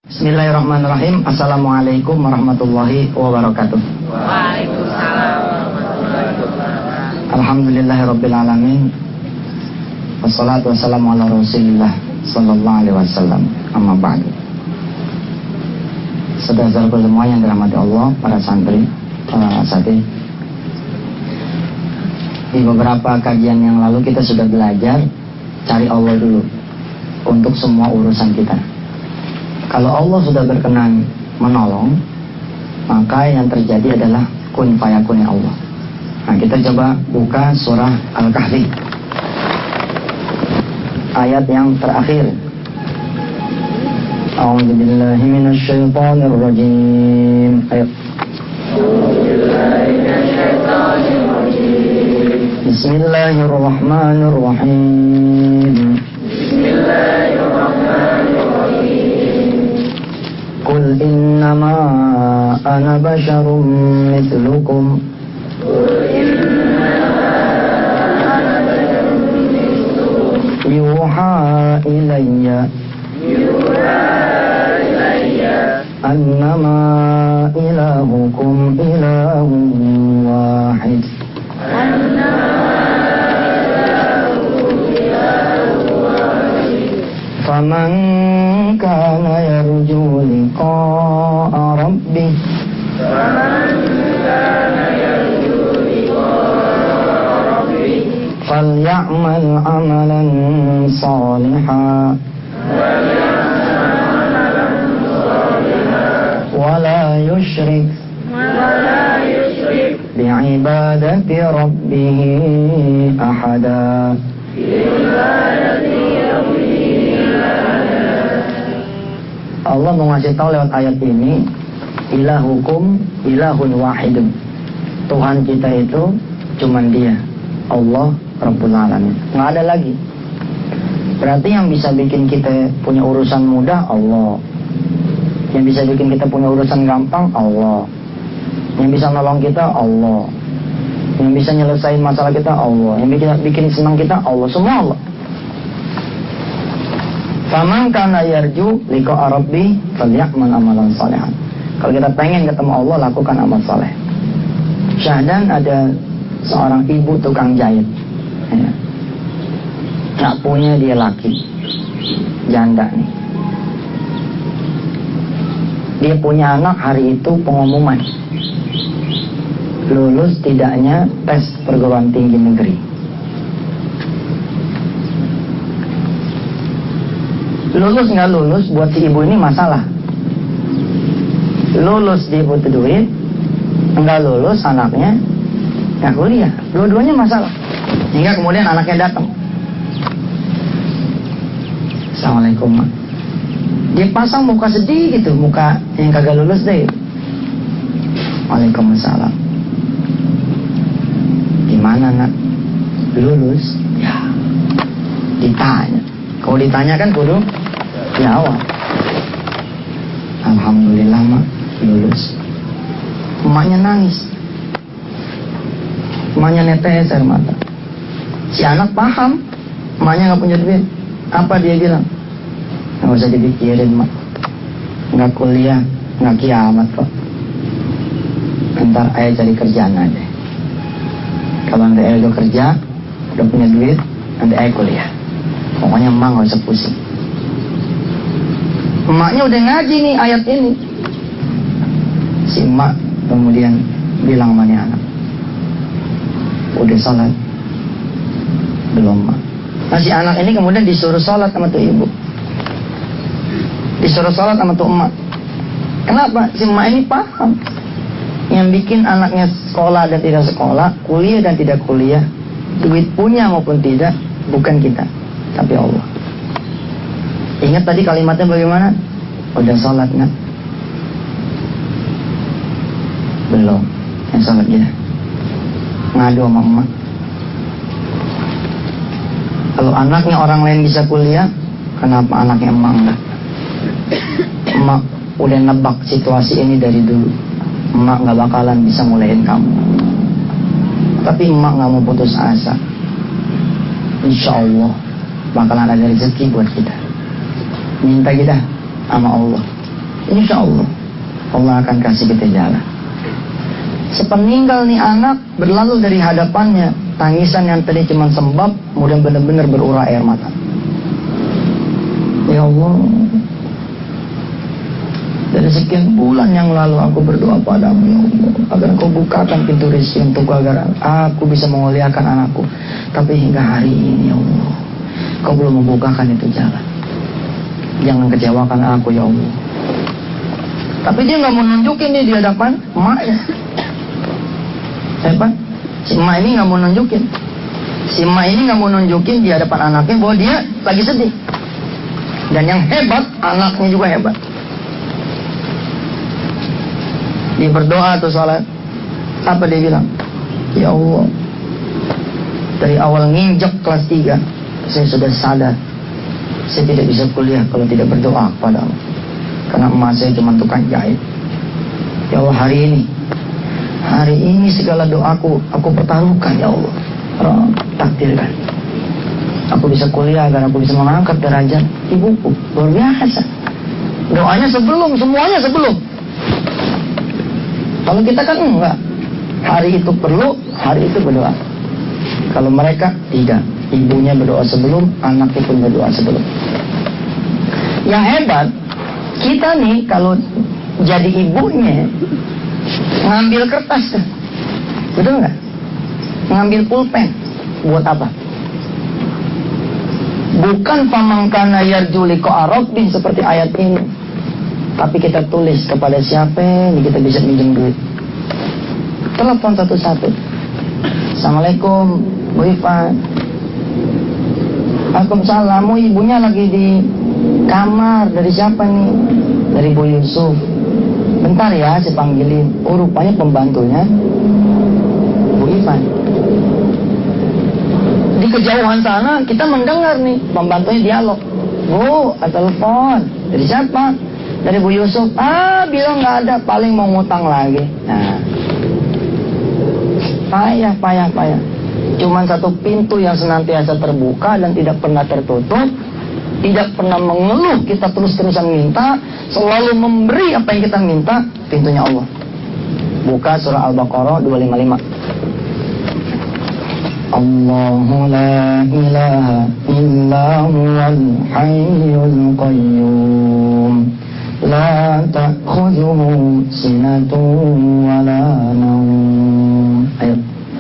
Bismillahirrahmanirrahim. Assalamualaikum warahmatullahi wabarakatuh. Waalaikumsalam warahmatullahi wabarakatuh. Alhamdulillahirrabbilalamin. Wassalatu wassalamu ala rasulillah sallallahu alaihi wasallam. Amma ba'du. Saudara-saudaraku semua yang dirahmati Allah, para santri, para asatidz. Di beberapa kajian yang lalu kita sudah belajar cari Allah dulu untuk semua urusan kita. Kalau Allah sudah berkenan menolong, maka yang terjadi adalah kun fayakun Allah. Nah, kita coba buka surah Al-Kahfi, ayat yang terakhir. A'udzu billahi minasy syaithanir rajim. Ayo. Bismillahirrahmanirrahim. Qul innama ana basyarum mithlukum yuha ilayya annama ilahukum ilahun wahid. Faman kana yarju liqa'a rabbih falya'mal 'amalan shalihan wala yusyrik bi'ibadati rabbih ahada. Allah mau ngasih tahu lewat ayat ini, ilahukum ilahun wahidun. Tuhan kita itu cuman Dia, Allah Rabbul Alamin. Nggak ada lagi. Berarti yang bisa bikin kita punya urusan mudah Allah, yang bisa bikin kita punya urusan gampang Allah, yang bisa nolong kita Allah, yang bisa nyelesain masalah kita Allah, yang bikin senang kita Allah, semua Allah. Faman kana yarju liqa'a rabbih falya'mal amalan shalihan. Kalau kita pengen ketemu Allah, lakukan amal saleh. Syahdan ada seorang ibu tukang jahit, ya. Gak punya dia laki, janda nih. Dia punya anak, hari itu pengumuman lulus tidaknya tes perguruan tinggi negeri. Lulus nggak lulus buat si ibu ini masalah. Lulus dia butuh duit, nggak lulus anaknya nggak kuliah. Dua-duanya masalah. Hingga kemudian anaknya datang. Assalamualaikum, Mak. Dia pasang muka sedih gitu, muka yang kagak lulus deh. Waalaikumsalam. Gimana, Nak? Lulus? Ya. Ditanya. Kalau ditanya kan kudu jawab. Alhamdulillah, Mak, lulus. Emaknya nangis. Emaknya netes air mata. Si anak paham, emaknya gak punya duit. Apa dia bilang? Gak usah dipikirin, Mak. Gak kuliah, gak kiamat kok. Ntar ayah cari kerjaan aja. Kalau nanti ayah udah kerja, udah punya duit, nanti ayah kuliah. Pokoknya emak gak usah pusing. Emaknya udah ngaji nih ayat ini. Si emak kemudian bilang sama nih anak, udah sholat? Belum, Mak. Nah, si anak ini kemudian disuruh sholat sama tuh ibu, disuruh sholat sama tuh emak. Kenapa? Si emak ini paham, yang bikin anaknya sekolah dan tidak sekolah, kuliah dan tidak kuliah, duit punya maupun tidak, bukan kita, tapi Allah. Ingat tadi kalimatnya bagaimana? Udah sholat nggak? Belum. Yang sholat dia ngadu sama emak. Kalau anaknya orang lain bisa kuliah, kenapa anaknya emak enggak? Emak udah nebak situasi ini dari dulu. Emak nggak bakalan bisa mulain kamu. Tapi emak nggak mau putus asa. Insya Allah bakalan ada rezeki buat kita. Minta kita sama Allah. insya Allah Allah akan kasih kita jalan. Sepeninggal nih anak berlalu dari hadapannya, tangisan yang tadi cuma sembab kemudian benar-benar berurai air mata. Ya Allah, dari sekian bulan yang lalu aku berdoa padamu ya Allah, agar Engkau bukakan pintu rezeki untukku, agar aku bisa memuliakan anakku. Tapi hingga hari ini ya Allah, Kau belum membukakan itu jalan. Jangan kecewakan aku ya Allah. Tapi dia nggak mau nunjukin nih di hadapan emaknya. Hebat. Si emak ini nggak mau nunjukin. Si emak ini nggak mau nunjukin di hadapan anaknya bahwa dia lagi sedih. Dan yang hebat, anaknya juga hebat. Dia berdoa atau sholat, apa dia bilang? Ya Allah, dari awal nginjek kelas 3 saya sudah sadar saya tidak bisa kuliah kalau tidak berdoa kepadamu, karena emak saya cuma tukang jahit. Ya Allah, hari ini segala doaku aku pertaruhkan ya Allah. Takdirkan aku bisa kuliah agar aku bisa mengangkat derajat ibuku. Luar biasa. Doanya sebelum, semuanya sebelum. Kalau kita kan enggak. Hari itu perlu, hari itu berdoa. Kalau mereka tidak. Ibunya berdoa sebelum, anaknya pun berdoa sebelum. Yang hebat, kita nih kalau jadi ibunya ngambil kertas kan, betul nggak? Ngambil pulpen, buat apa? Bukan famangkana yarju liqa rabbih seperti ayat ini, tapi kita tulis kepada siapa ini kita bisa minjem duit. Telepon satu-satu. Assalamualaikum Bu Ivan. Waalaikumsalam. Ibunya lagi di kamar. Dari siapa nih? Dari Bu Yusuf. Bentar ya, saya panggilin. Oh, rupanya pembantunya Bu Ivan. Di kejauhan sana kita mendengar nih pembantunya dialog. Bu, telepon. Dari siapa? Dari Bu Yusuf. Bilang nggak ada, paling mau ngutang lagi. Nah, payah. Cuman satu pintu yang senantiasa terbuka dan tidak pernah tertutup. Tidak pernah mengeluh, kita terus-terusan minta, selalu memberi apa yang kita minta, pintunya Allah. Buka surah Al-Baqarah 255. Allahu la ilaha illa huwal hayyul qayyum la ta'khudhuhu sinatun wa la nawm. Ayo.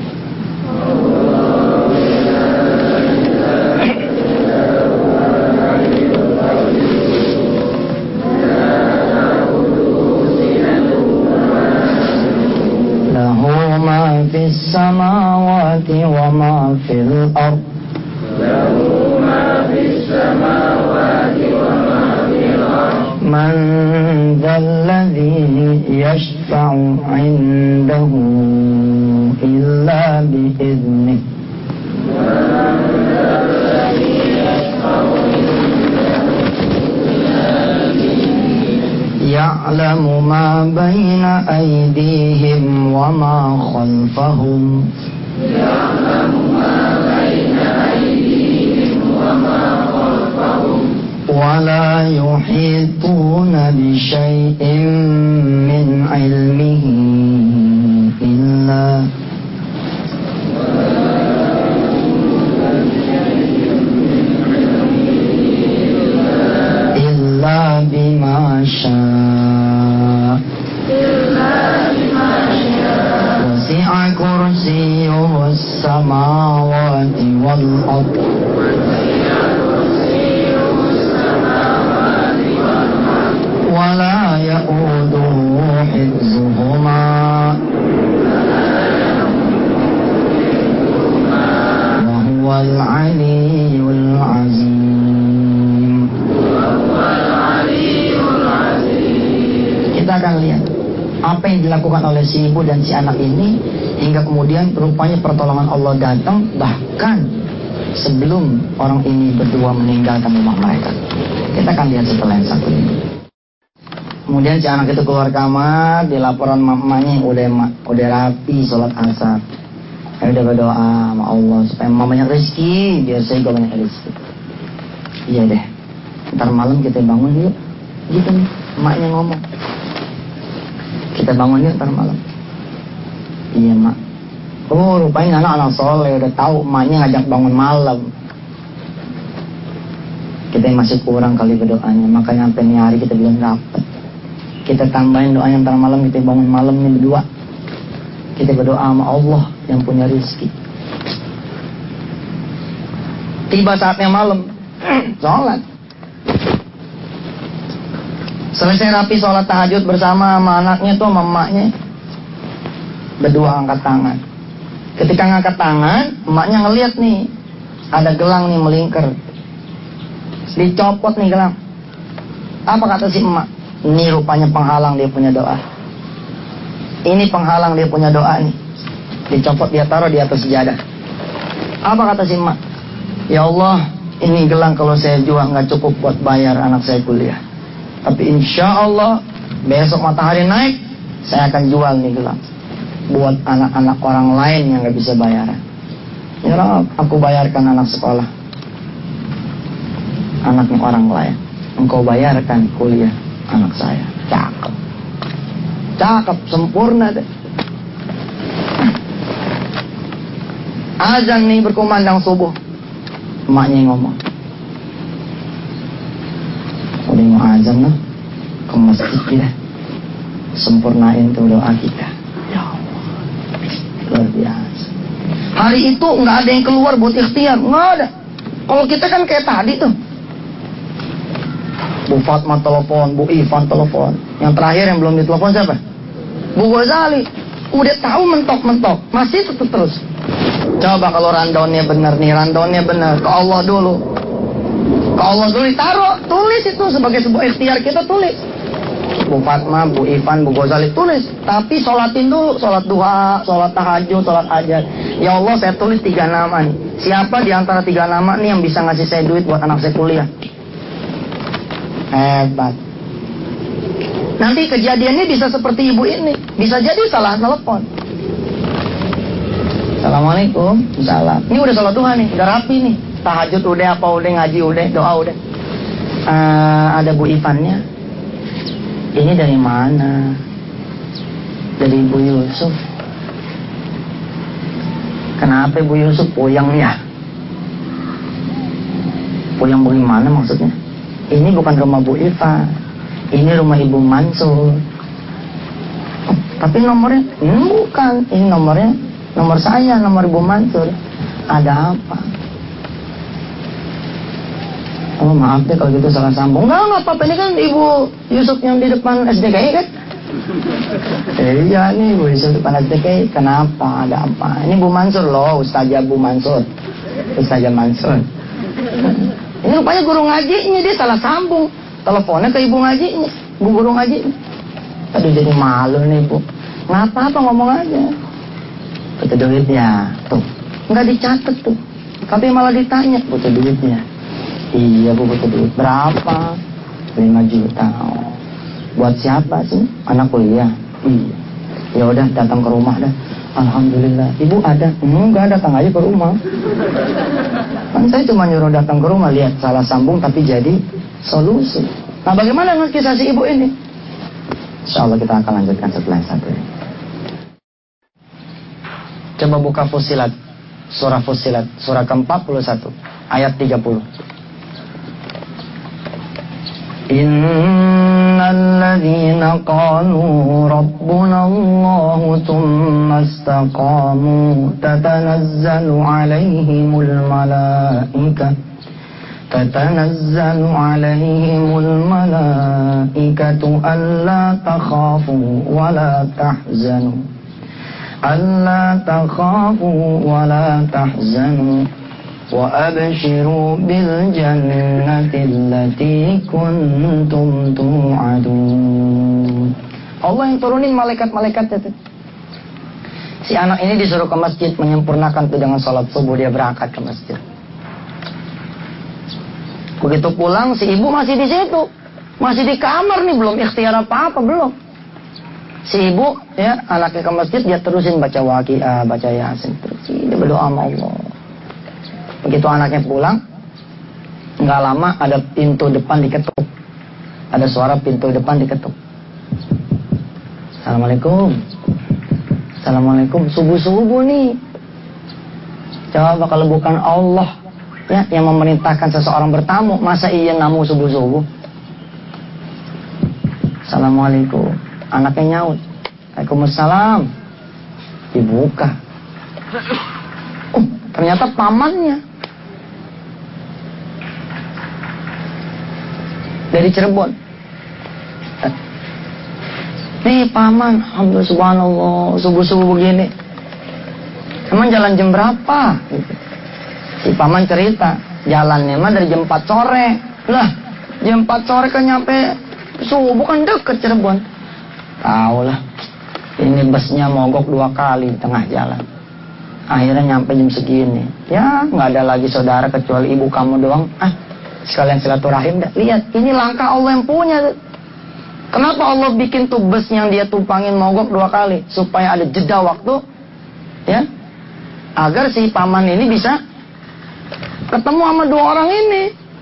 في السماوات وما في الأرض له ما في السماوات وما في الأرض من ذا الذي يشفع عنده إلا بإذنه يعلم ما بين أيديهم وما خلفهم ولا يحيطون بشيء من علمه إلا بما شاء وسع كرسيه السماوات والأرض ولا يؤوده حفظهما وهو العلي العظيم. Kita akan lihat apa yang dilakukan oleh si ibu dan si anak ini hingga kemudian rupanya pertolongan Allah datang bahkan sebelum orang ini berdua meninggalkan rumah mereka. Kita akan lihat setelah yang satu ini. Kemudian si anak itu keluar kamar, di laporan mamanya udah rapi sholat asar. Udah berdoa sama Allah supaya mamanya rezeki, biar saya juga banyak rezeki. Iya deh, ntar malam kita bangun yuk, gitu nih. Emaknya ngomong, kita bangun yuk ntar malam. Iya mak. Oh rupanya anak soleh, udah tahu emaknya ngajak bangun malam. Kita masih kurang kali berdoanya, makanya sampai ini hari kita belum dapat. Kita tambahin doanya ntar malam, kita bangun malam ini berdua. Kita berdoa sama Allah yang punya rezeki. Tiba saatnya malam, sholat. Selesai rapi sholat tahajud bersama sama anaknya tuh, sama emaknya. Berdua angkat tangan. Ketika ngangkat tangan, emaknya ngeliat nih, ada gelang nih melingkar. Dicopot nih gelang. Apa kata si emak? Ini rupanya penghalang dia punya doa. Ini penghalang dia punya doa nih. Dicopot, dia taruh di atas sejadah. Apa kata si emak? Ya Allah, ini gelang kalau saya jual nggak cukup buat bayar anak saya kuliah. Tapi insya Allah besok matahari naik, saya akan jual nih gelang buat anak-anak orang lain yang nggak bisa bayaran. Ya Allah, aku bayarkan anak sekolah, anaknya orang lain. Engkau bayarkan kuliah anak saya. Cakep, cakep, sempurna deh. Azan nih berkumandang subuh. Emaknya yang ngomong, udah mau azan lah, ke masjid kita, sempurnain tuh doa kita. Ya Allah, luar biasa. Hari itu nggak ada yang keluar buat ikhtiar, nggak ada. Kalau kita kan kayak tadi tuh, Bu Fatma telepon, Bu Ivan telepon, yang terakhir yang belum ditelepon siapa? Bu Ghazali. Udah tahu mentok-mentok, masih tetap terus. Coba kalau rundownnya benar nih, rundownnya benar, ke Allah dulu. Ke Allah dulu ditaruh, tulis itu sebagai sebuah ikhtiar kita, tulis. Bu Fatma, Bu Ivan, Bu Ghazali, tulis. Tapi sholatin dulu, sholat duha, sholat tahajud, sholat hajat. Ya Allah, saya tulis 3 nama nih. Siapa di antara 3 nama nih yang bisa ngasih saya duit buat anak saya kuliah? Hebat. Nanti kejadiannya bisa seperti ibu ini. Bisa jadi salah telepon. Assalamualaikum, salam. Ini udah sholat duha nih, udah rapi nih. Tahajud udah, apa udah, ngaji udah, doa udah. Ada Bu Ivannya. Ini dari mana? Dari Ibu Yusuf. Kenapa Ibu Yusuf puyeng ya? Puyeng bagaimana maksudnya? Ini bukan rumah Bu Ivan, ini rumah Ibu Mansur. Oh, tapi nomornya? Bukan, ini nomornya nomor saya, nomor Ibu Mansur. Ada apa? Oh maaf deh kalau gitu salah sambung. Enggak apa-apa, ini kan Ibu Yusuf yang di depan SDKI kan? Iya nih Bu Yusuf depan SDKI. Kenapa? Ada apa? Ini Bu Mansur loh, Ustazah Bu Mansur. Ustazah Mansur. Ini rupanya guru ngajinya, dia salah sambung. Teleponnya ke ibu ngajinya, bu guru ngaji. Aduh jadi malu nih Bu. Ngapa-apa ngomong aja. Butuh duitnya, tuh. Nggak dicatat tuh. Tapi malah ditanya, butuh duitnya. Iya Bu, butuh duit. Berapa? 5 juta. Oh. Buat siapa sih? Anak kuliah? Iya. Ya udah datang ke rumah dah. Alhamdulillah. Ibu ada? Enggak, datang aja ke rumah. Kan saya cuma nyuruh datang ke rumah, lihat salah sambung tapi jadi solusi. Nah bagaimana dengan kisah si ibu ini? Insyaallah kita akan lanjutkan setelah yang satu ini. Coba buka Fussilat, surah Fussilat, surah ke-41 ayat 30. Innal ladzina qalu rabbuna Allah tsumma istaqamu tatanazzalu alaihimul malaikatu alla takhafu wa la tahzanu wa abshiru bil jannati allati kuntum tu'adun. Allah yang turunin malaikat-malaikatnya itu. Si anak ini disuruh ke masjid menyempurnakan itu dengan sholat subuh, dia berangkat ke masjid. Begitu pulang si ibu masih di situ, masih di kamar nih, belum ikhtiar apa-apa, belum. Si ibu ya anaknya ke masjid, dia terusin baca waqiah, baca yasin, terusin dia berdoa sama Allah. Begitu anaknya pulang, nggak lama ada pintu depan diketuk. ada suara pintu depan diketuk. Assalamualaikum. Assalamualaikum. Subuh-subuh nih. Coba kalau bukan Allah ya yang memerintahkan seseorang bertamu, masa iya namu subuh-subuh? Assalamualaikum. Anaknya nyaut. Waalaikumsalam. Dibuka. Ternyata pamannya. Dari Cirebon. Nih paman, alhamdulillah subhanallah, subuh-subuh begini. Emang jalan jam berapa? Si paman cerita, jalannya mah dari jam 4 sore. Lah, jam 4 sore kan nyampe subuh, kan deket Cirebon. Tahu lah, ini busnya mogok 2 kali di tengah jalan. Akhirnya nyampe jam segini. Ya, nggak ada lagi saudara kecuali ibu kamu doang. Sekalian silaturahim dah. Lihat, ini langkah Allah yang punya. Kenapa Allah bikin tuh bus yang dia tumpangin mogok 2 kali? Supaya ada jeda waktu, ya, agar si paman ini bisa ketemu sama 2 orang ini.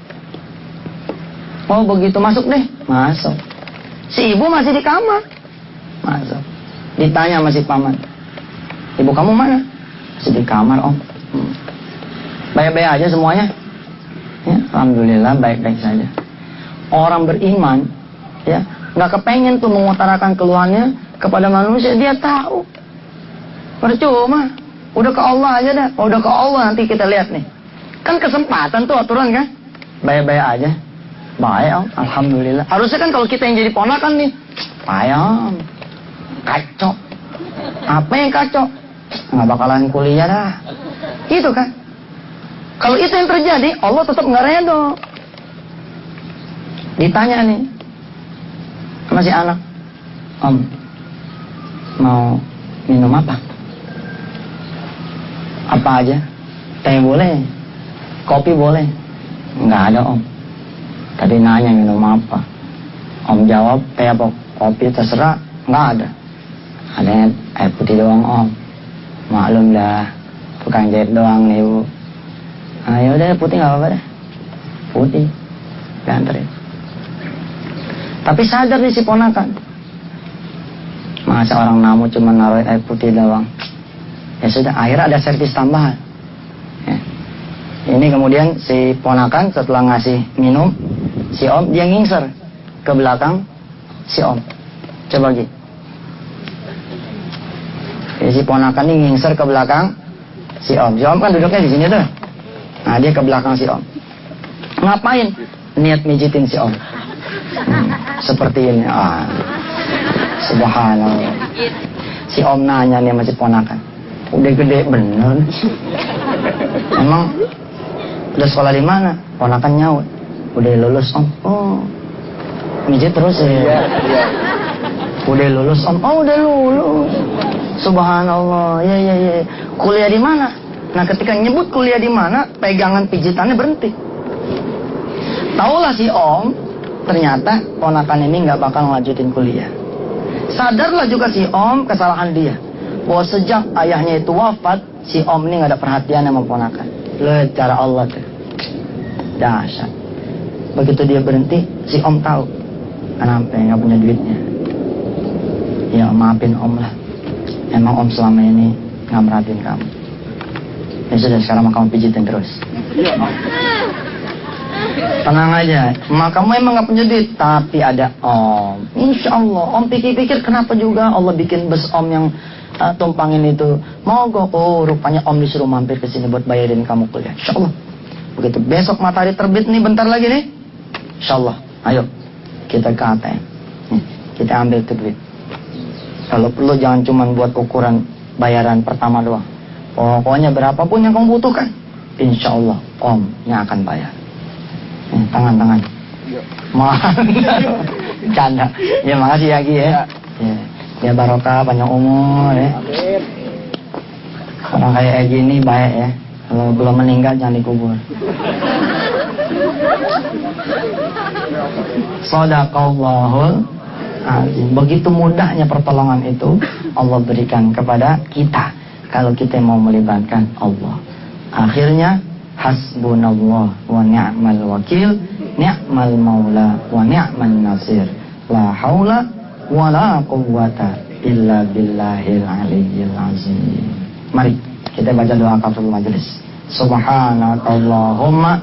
Oh begitu, masuk deh. Masuk. Si ibu masih di kamar. Masuk. Ditanya sama si paman, ibu kamu mana? Masih di kamar om. Baik-baik aja semuanya? Ya, alhamdulillah baik-baik saja. Orang beriman, ya, nggak kepengen tuh mengutarakan keluhannya kepada manusia. Dia tahu percuma, udah ke Allah aja dah. Udah ke Allah nanti kita lihat nih. Kan kesempatan tuh aturan kan. Baik-baik aja. Baik om, alhamdulillah. Harusnya kan kalau kita yang jadi ponakan nih, ayam kacau. Apa yang kacau? Nggak bakalan kuliah dah. Gitu kan. Kalau itu yang terjadi, Allah tetap nggak redo. Ditanya nih sama si anak, om mau minum apa? Apa aja? Teh boleh? Kopi boleh? Nggak ada om. Tadi nanya minum apa? Om jawab teh apa kopi terserah. Nggak ada. Adanya air putih doang om. Maklum dah, tukang jahit doang nih bu. Ah yaudah putih nggak apa-apa deh. Putih, dianterin. Tapi sadar nih si ponakan. Masa orang namu cuma naruh air putih doang. Ya sudah, akhirnya ada servis tambahan. Ya. Ini kemudian si ponakan setelah ngasih minum, si om dia ngingser ke belakang si om. Coba gitu. Si ponakan ini ngingser ke belakang si om. Si om kan duduknya di sini tuh. Nah dia ke belakang si om. Ngapain? Niat mijitin si om. Seperti ini. Subhanallah. Si om nanya nih sama si ponakan, udah gede bener? Emang udah sekolah di mana? Ponakan nyaut, udah lulus om. Oh, mijit terus ya. Udah lulus om. Oh udah lulus. Subhanallah. Ya. Kuliah di mana? Nah ketika nyebut kuliah di mana, pegangan pijitannya berhenti. Taulah si om, ternyata ponakan ini nggak bakal ngelanjutin kuliah. Sadarlah juga si om kesalahan dia, bahwa sejak ayahnya itu wafat, si om ini nggak ada perhatian sama ponakan. Lihat cara Allah tuh, dahsyat. Begitu dia berhenti, si om tahu, kenapa nggak punya duitnya. Ya maafin om lah, emang om selama ini nggak merhatiin kamu. Ya sudah, sekarang kamu pijitin terus. Tenang aja, kamu emang gak punya duit, tapi ada om. Insya Allah, om pikir-pikir kenapa juga Allah bikin bus om yang tumpangin itu mogok. Oh rupanya om disuruh mampir ke sini buat bayarin kamu kuliah. Insya Allah. Begitu besok matahari terbit nih, bentar lagi nih, insya Allah, ayo kita ke ATM, kita ambil itu duit. Kalau perlu jangan cuma buat ukuran bayaran pertama doang. Pokoknya berapapun yang kamu butuhkan, insya Allah om yang akan bayar. Tangan. Mohon. Canda. Ya makasih ya Gi ya. Ya barokah, panjang umur ya. Orang kayak gini baik ya. Kalau belum meninggal jangan dikubur. Shadaqallahul azim. Begitu mudahnya pertolongan itu Allah berikan kepada kita kalau kita mau melibatkan Allah. Akhirnya hasbunallah wa ni'mal wakil, ni'mal maula wa ni'man nasir. La haula wa la quwwata illa billahil aliyyil azim. Mari kita baca doa kafaratul majelis. Subhanakallahumma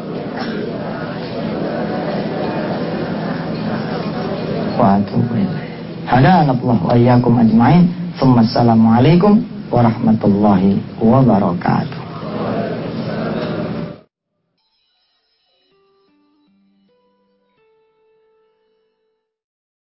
wa atubu ilaik. Hadanallahu wa iyyakum ajmain. Assalamualaikum warahmatullahi wabarakatuh.